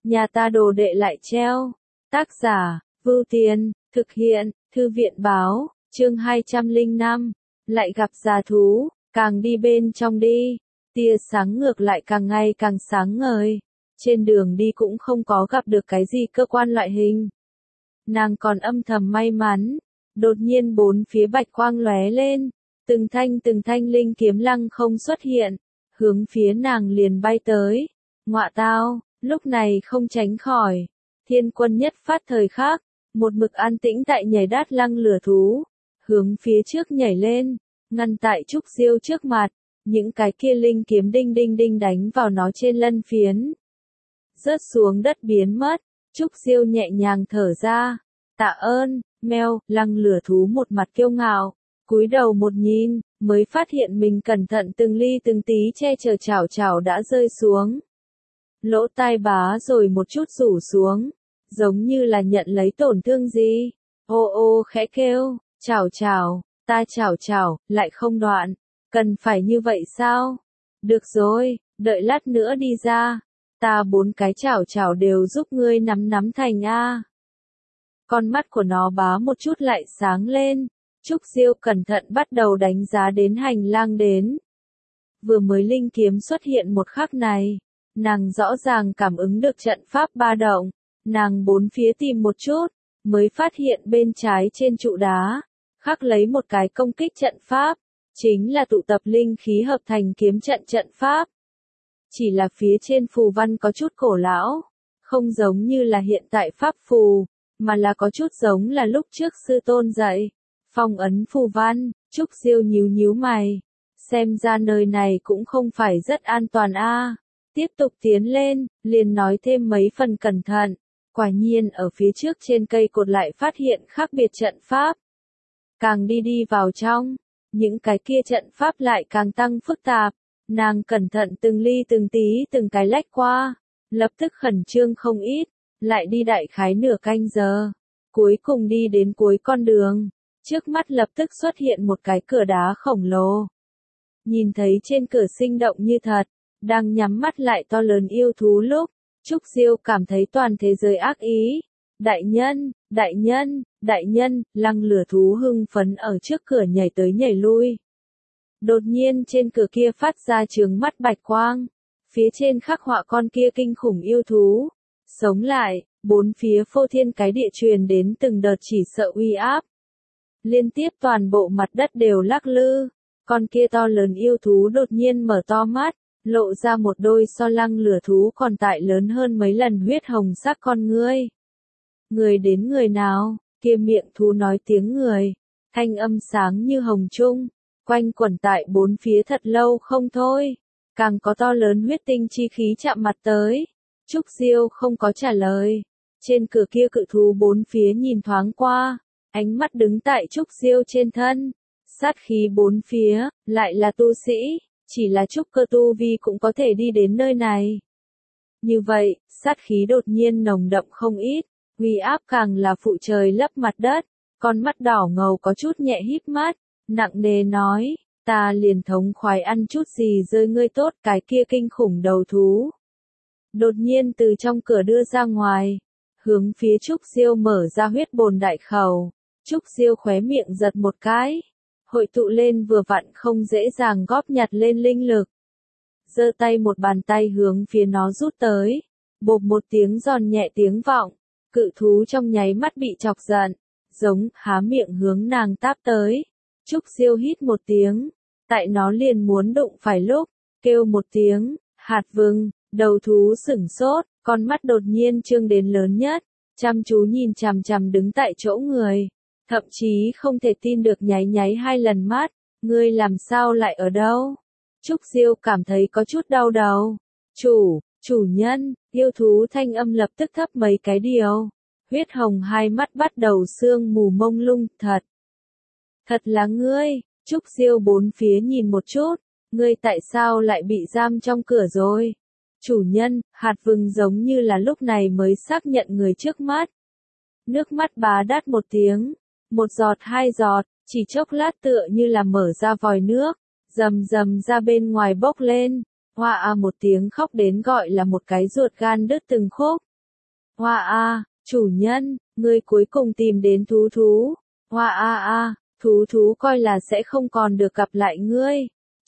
nhà ta đồ đệ lại treo. Tác giả, Vưu Tiền, thực hiện, Thư viện Báo, chương 205, lại gặp già thú, càng đi bên trong đi, tia sáng ngược lại càng ngày càng sáng ngời. Trên đường đi cũng không có gặp được cái gì cơ quan loại hình. Nàng còn âm thầm may mắn, đột nhiên bốn phía bạch quang lóe lên, từng thanh linh kiếm lăng không xuất hiện, hướng phía nàng liền bay tới. Ngọa tao, lúc này không tránh khỏi. Thiên quân nhất phát thời khắc, một mực an tĩnh tại nhảy đát lăng lửa thú, hướng phía trước nhảy lên, ngăn tại Trúc Diêu trước mặt, những cái kia linh kiếm đinh đinh đinh đánh vào nó trên lân phiến. Rớt xuống đất biến mất, Trúc Diêu nhẹ nhàng thở ra, tạ ơn, meo, lăng lửa thú một mặt kiêu ngạo, cúi đầu một nhìn, mới phát hiện mình cẩn thận từng ly từng tí che chở chảo chảo đã rơi xuống. Lỗ tai bá rồi một chút rủ xuống, giống như là nhận lấy tổn thương gì. Ô ô khẽ kêu, chảo chảo, ta chảo chảo, lại không đoạn, cần phải như vậy sao? Được rồi, đợi lát nữa đi ra, ta 4 cái chảo chảo đều giúp ngươi nắm thành A. Con mắt của nó bá một chút lại sáng lên, Trúc Diêu cẩn thận bắt đầu đánh giá đến hành lang đến. Vừa mới linh kiếm xuất hiện một khắc này, nàng rõ ràng cảm ứng được trận pháp ba động, nàng bốn phía tìm một chút, mới phát hiện bên trái trên trụ đá, khắc lấy một cái công kích trận pháp, chính là tụ tập linh khí hợp thành kiếm trận pháp. Chỉ là phía trên phù văn có chút cổ lão, không giống như là hiện tại pháp phù, mà là có chút giống là lúc trước sư tôn dạy. Phong ấn phù văn, Trúc Diêu nhíu mày, xem ra nơi này cũng không phải rất an toàn a. Tiếp tục tiến lên, liền nói thêm mấy phần cẩn thận, quả nhiên ở phía trước trên cây cột lại phát hiện khác biệt trận pháp. Càng đi vào trong, những cái kia trận pháp lại càng tăng phức tạp, nàng cẩn thận từng ly từng tí từng cái lách qua, lập tức khẩn trương không ít, lại đi đại khái nửa canh giờ, cuối cùng đi đến cuối con đường, trước mắt lập tức xuất hiện một cái cửa đá khổng lồ. Nhìn thấy trên cửa sinh động như thật, đang nhắm mắt lại to lớn yêu thú lúc, Trúc Diêu cảm thấy toàn thế giới ác ý. Đại nhân, lăng lửa thú hưng phấn ở trước cửa nhảy tới nhảy lui. Đột nhiên trên cửa kia phát ra chướng mắt bạch quang, phía trên khắc họa con kia kinh khủng yêu thú. Sống lại, bốn phía phô thiên cái địa truyền đến từng đợt chỉ sợ uy áp. Liên tiếp toàn bộ mặt đất đều lắc lư, con kia to lớn yêu thú đột nhiên mở to mắt, lộ ra một đôi so lăng lửa thú còn tại lớn hơn mấy lần huyết hồng sắc con ngươi. Người đến người nào, kia miệng thú nói tiếng người, thanh âm sáng như hồng trung, quanh quẩn tại bốn phía thật lâu không thôi, càng có to lớn huyết tinh chi khí chạm mặt tới. Trúc Diêu không có trả lời, trên cửa kia cự thú bốn phía nhìn thoáng qua, ánh mắt đứng tại Trúc Diêu trên thân, sát khí bốn phía, lại là tu sĩ, chỉ là trúc cơ tu vi cũng có thể đi đến nơi này. Như vậy, sát khí đột nhiên nồng đậm không ít, uy áp càng là phụ trời lấp mặt đất, con mắt đỏ ngầu có chút nhẹ híp mắt, nặng nề nói, ta liền thống khoái ăn chút gì rơi ngươi tốt cái kia kinh khủng đầu thú. Đột nhiên từ trong cửa đưa ra ngoài, hướng phía Trúc Diêu mở ra huyết bồn đại khẩu, Trúc Diêu khóe miệng giật một cái, hội tụ lên vừa vặn không dễ dàng góp nhặt lên linh lực. Giơ tay một bàn tay hướng phía nó rút tới, bộp một tiếng giòn nhẹ tiếng vọng, cự thú trong nháy mắt bị chọc giận, giống há miệng hướng nàng táp tới. Trúc Diêu hít một tiếng, tại nó liền muốn đụng phải lúc, kêu một tiếng, hạt vừng, đầu thú sửng sốt, con mắt đột nhiên trương đến lớn nhất, chăm chú nhìn chằm chằm đứng tại chỗ người, thậm chí không thể tin được nháy 2 lần mắt, ngươi làm sao lại ở đâu? Trúc Diêu cảm thấy có chút đau đầu. Chủ nhân, yêu thú thanh âm lập tức thấp mấy cái điều. Huyết hồng hai mắt bắt đầu sương mù mông lung, thật là ngươi. Trúc Diêu bốn phía nhìn một chút, ngươi tại sao lại bị giam trong cửa rồi? Chủ nhân, hạt vừng giống như là lúc này mới xác nhận người trước mắt. Nước mắt bá đát một tiếng, một giọt 2 giọt, chỉ chốc lát tựa như là mở ra vòi nước, rầm ra bên ngoài bốc lên, hoa một tiếng khóc đến gọi là một cái ruột gan đứt từng khúc. Hoa a, chủ nhân, ngươi cuối cùng tìm đến thú thú. Hoa a, thú thú coi là sẽ không còn được gặp lại ngươi.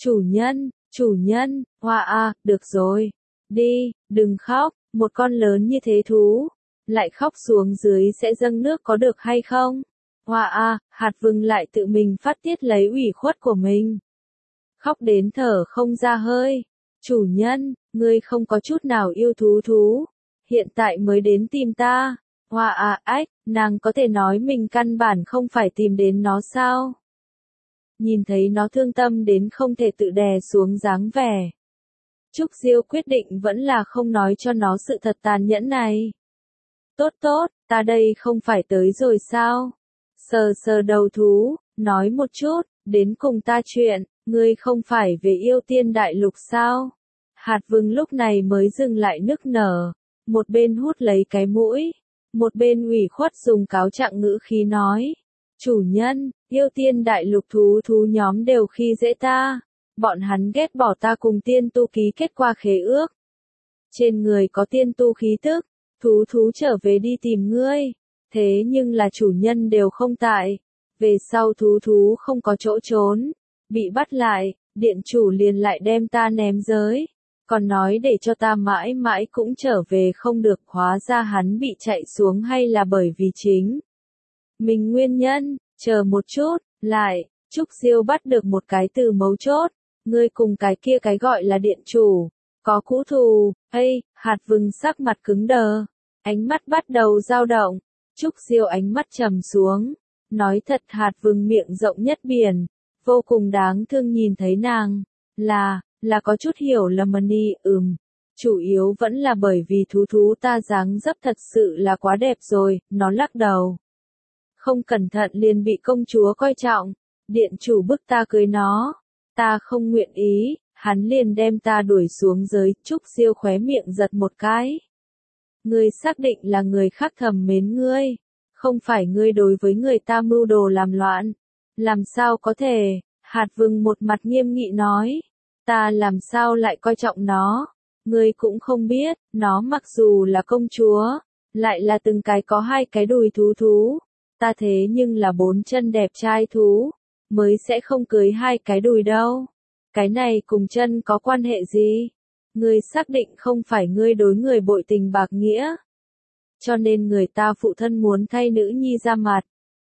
Chủ nhân, hoa a, được rồi. Đi, đừng khóc, một con lớn như thế thú. Lại khóc xuống dưới sẽ dâng nước có được hay không? Hoa a, hạt vừng lại tự mình phát tiết lấy ủy khuất của mình. Khóc đến thở không ra hơi. Chủ nhân, ngươi không có chút nào yêu thú thú. Hiện tại mới đến tìm ta. Hoa a, ách, nàng có thể nói mình căn bản không phải tìm đến nó sao? Nhìn thấy nó thương tâm đến không thể tự đè xuống dáng vẻ. Trúc Diêu quyết định vẫn là không nói cho nó sự thật tàn nhẫn này. Tốt, ta đây không phải tới rồi sao? Sờ sờ đầu thú, nói một chút, đến cùng ta chuyện, ngươi không phải về yêu tiên đại lục sao? Hạt vừng lúc này mới dừng lại nức nở, một bên hút lấy cái mũi, một bên ủy khuất dùng cáo trạng ngữ khí nói. Chủ nhân, yêu tiên đại lục thú nhóm đều khi dễ ta. Bọn hắn ghét bỏ ta cùng tiên tu ký kết qua khế ước. Trên người có tiên tu khí tức, thú trở về đi tìm ngươi. Thế nhưng là chủ nhân đều không tại. Về sau thú không có chỗ trốn. Bị bắt lại, điện chủ liền lại đem ta ném giới. Còn nói để cho ta mãi mãi cũng trở về không được, hóa ra hắn bị chạy xuống hay là bởi vì chính mình nguyên nhân. Chờ một chút, lại, Trúc Diêu bắt được một cái từ mấu chốt. Ngươi cùng cái kia cái gọi là điện chủ, có cũ thù. Hạt vừng sắc mặt cứng đờ, ánh mắt bắt đầu dao động. Trúc Diêu ánh mắt trầm xuống, nói thật, hạt vừng miệng rộng nhất biển, vô cùng đáng thương. Nhìn thấy nàng, là có chút hiểu lầm đi. Chủ yếu vẫn là bởi vì thú ta dáng dấp thật sự là quá đẹp rồi. Nó lắc đầu, không cẩn thận liền bị công chúa coi trọng. Điện chủ bức ta cưới nó, ta không nguyện ý, hắn liền đem ta đuổi xuống giới. Trúc Diêu khóe miệng giật một cái. Ngươi xác định là người khác thầm mến ngươi, không phải ngươi đối với người ta mưu đồ làm loạn. Làm sao có thể? Hạt vừng một mặt nghiêm nghị nói. Ta làm sao lại coi trọng nó? Ngươi cũng không biết, nó mặc dù là công chúa, lại là từng cái có hai cái đùi thú. Ta thế nhưng là 4 chân đẹp trai thú, mới sẽ không cưới hai cái đùi đâu. Cái này cùng chân có quan hệ gì? Ngươi xác định không phải ngươi đối người bội tình bạc nghĩa, cho nên người ta phụ thân muốn thay nữ nhi ra mặt.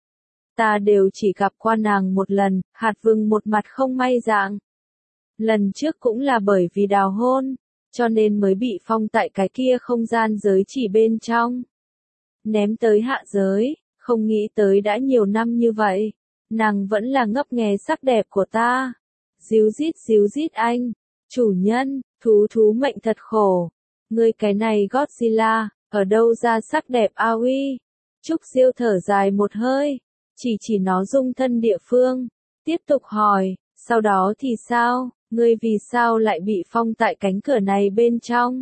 Ta đều chỉ gặp qua nàng một lần. Hạt vừng một mặt không may dạng. Lần trước cũng là bởi vì đào hôn, cho nên mới bị phong tại cái kia không gian giới chỉ bên trong, ném tới hạ giới. Không nghĩ tới đã nhiều năm như vậy, nàng vẫn là ngấp nghé sắc đẹp của ta. Díu dít anh, chủ nhân, thú mệnh thật khổ. Ngươi cái này Godzilla, ở đâu ra sắc đẹp uy? Trúc Diêu thở dài một hơi, chỉ nó dung thân địa phương, tiếp tục hỏi, sau đó thì sao, ngươi vì sao lại bị phong tại cánh cửa này bên trong?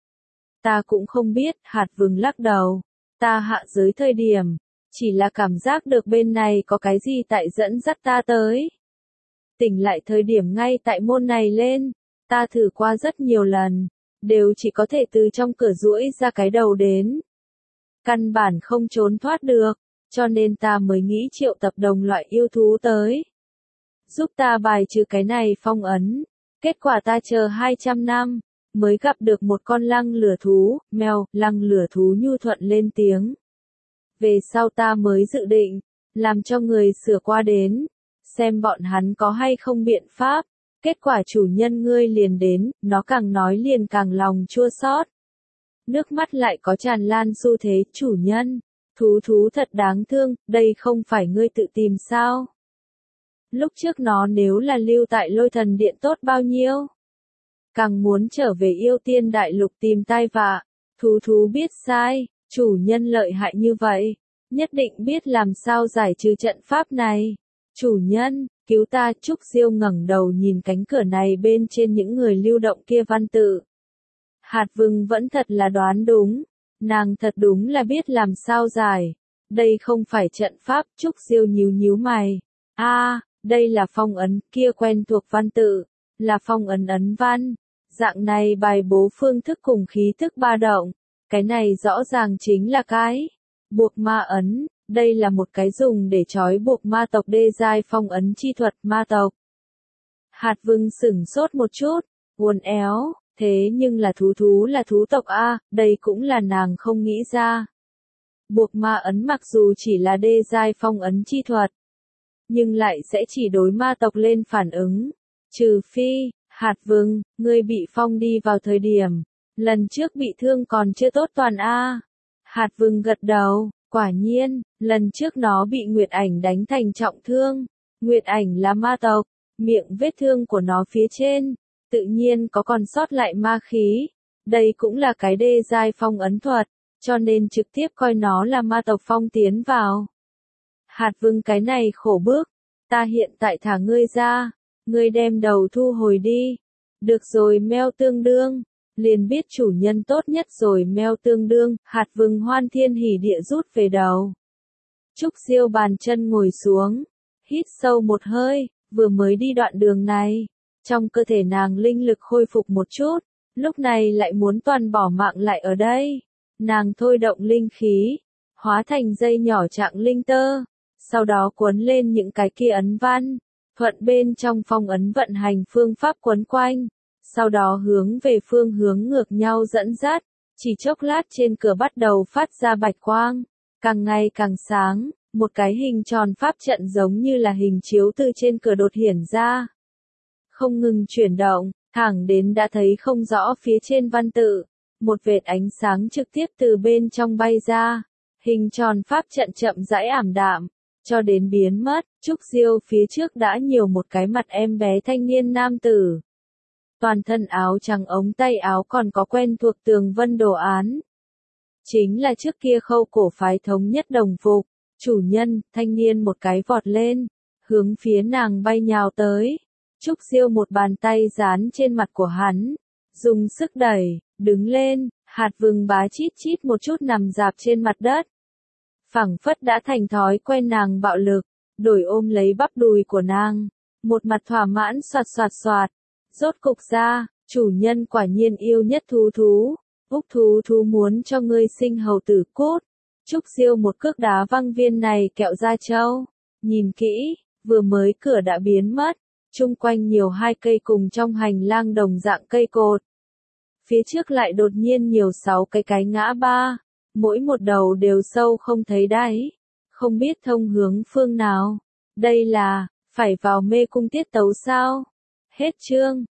Ta cũng không biết. Hạt vừng lắc đầu, ta hạ giới thời điểm, chỉ là cảm giác được bên này có cái gì tại dẫn dắt ta tới. Tỉnh lại thời điểm ngay tại môn này lên, ta thử qua rất nhiều lần, đều chỉ có thể từ trong cửa duỗi ra cái đầu đến. Căn bản không trốn thoát được, cho nên ta mới nghĩ triệu tập đồng loại yêu thú tới. Giúp ta bài trừ cái này phong ấn. Kết quả ta chờ 200 năm, mới gặp được một con lăng lửa thú. Mèo, lăng lửa thú nhu thuận lên tiếng. Về sau ta mới dự định, làm cho người sửa qua đến, xem bọn hắn có hay không biện pháp. Kết quả chủ nhân ngươi liền đến, nó càng nói liền càng lòng chua xót. Nước mắt lại có tràn lan xu thế. Chủ nhân, thú thật đáng thương, đây không phải ngươi tự tìm sao? Lúc trước nó nếu là lưu tại Lôi Thần Điện tốt bao nhiêu? Càng muốn trở về yêu tiên đại lục tìm tai vạ. Thú biết sai, chủ nhân lợi hại như vậy, nhất định biết làm sao giải trừ trận pháp này. Chủ nhân, cứu ta. Trúc Diêu ngẩng đầu nhìn cánh cửa này bên trên những người lưu động kia văn tự. Hạt vừng vẫn thật là đoán đúng, nàng thật đúng là biết làm sao giải. Đây không phải trận pháp. Trúc Diêu nhíu mày. Đây là phong ấn. Kia quen thuộc văn tự, là phong ấn ấn văn. Dạng này bài bố phương thức cùng khí thức ba động, Cái này rõ ràng chính là cái buộc ma ấn, đây là một cái dùng để trói buộc ma tộc đê giai phong ấn chi thuật ma tộc. Hạt Vương sửng sốt một chút, uốn éo, thế nhưng là thú là thú tộc a, đây cũng là nàng không nghĩ ra. Buộc ma ấn mặc dù chỉ là đê giai phong ấn chi thuật, nhưng lại sẽ chỉ đối ma tộc lên phản ứng. Trừ phi, Hạt Vương, ngươi bị phong đi vào thời điểm, lần trước bị thương còn chưa tốt toàn a. Hạt Vương gật đầu, quả nhiên, lần trước nó bị Nguyệt Ảnh đánh thành trọng thương. Nguyệt Ảnh là ma tộc, miệng vết thương của nó phía trên, tự nhiên có còn sót lại ma khí. Đây cũng là cái đê giai phong ấn thuật, cho nên trực tiếp coi nó là ma tộc phong tiến vào. Hạt Vương cái này khổ bước, ta hiện tại thả ngươi ra, ngươi đem đầu thu hồi đi. Được rồi Meo Tương Đương, liền biết chủ nhân tốt nhất rồi Meo Tương Đương, Hạt Vương hoan thiên hỉ địa rút về đầu. Trúc Diêu bàn chân ngồi xuống, hít sâu một hơi, vừa mới đi đoạn đường này, trong cơ thể nàng linh lực khôi phục một chút, lúc này lại muốn toàn bỏ mạng lại ở đây. Nàng thôi động linh khí, hóa thành dây nhỏ trạng linh tơ, sau đó cuốn lên những cái kia ấn văn, thuận bên trong phong ấn vận hành phương pháp quấn quanh, sau đó hướng về phương hướng ngược nhau dẫn dắt, chỉ chốc lát trên cửa bắt đầu phát ra bạch quang, càng ngày càng sáng, một cái hình tròn pháp trận giống như là hình chiếu từ trên cửa đột hiển ra. Không ngừng chuyển động, thẳng đến đã thấy không rõ phía trên văn tự, một vệt ánh sáng trực tiếp từ bên trong bay ra, hình tròn pháp trận chậm rãi ảm đạm, cho đến biến mất. Trúc Diêu phía trước đã nhiều một cái mặt em bé thanh niên nam tử. Toàn thân áo trắng, ống tay áo còn có quen thuộc tường vân đồ án. Chính là trước kia Khâu cổ phái thống nhất đồng phục. Chủ nhân, thanh niên một cái vọt lên, hướng phía nàng bay nhào tới. Trúc Diêu một bàn tay dán trên mặt của hắn, dùng sức đẩy, đứng lên, Hạt Vương bá chít chít một chút nằm dạp trên mặt đất. Phảng phất đã thành thói quen nàng bạo lực, đổi ôm lấy bắp đùi của nàng, một mặt thỏa mãn xoạt xoạt xoạt. Rốt cục ra, chủ nhân quả nhiên yêu nhất thú. Úc thú muốn cho ngươi sinh hầu tử cốt. Trúc Diêu một cước đá văng viên này kẹo da trâu. Nhìn kỹ, vừa mới cửa đã biến mất, chung quanh nhiều hai cây cùng trong hành lang đồng dạng cây cột. Phía trước lại đột nhiên nhiều 6 cái ngã ba, mỗi một đầu đều sâu không thấy đáy, không biết thông hướng phương nào. Đây là, phải vào mê cung tiết tấu sao? Hết chương.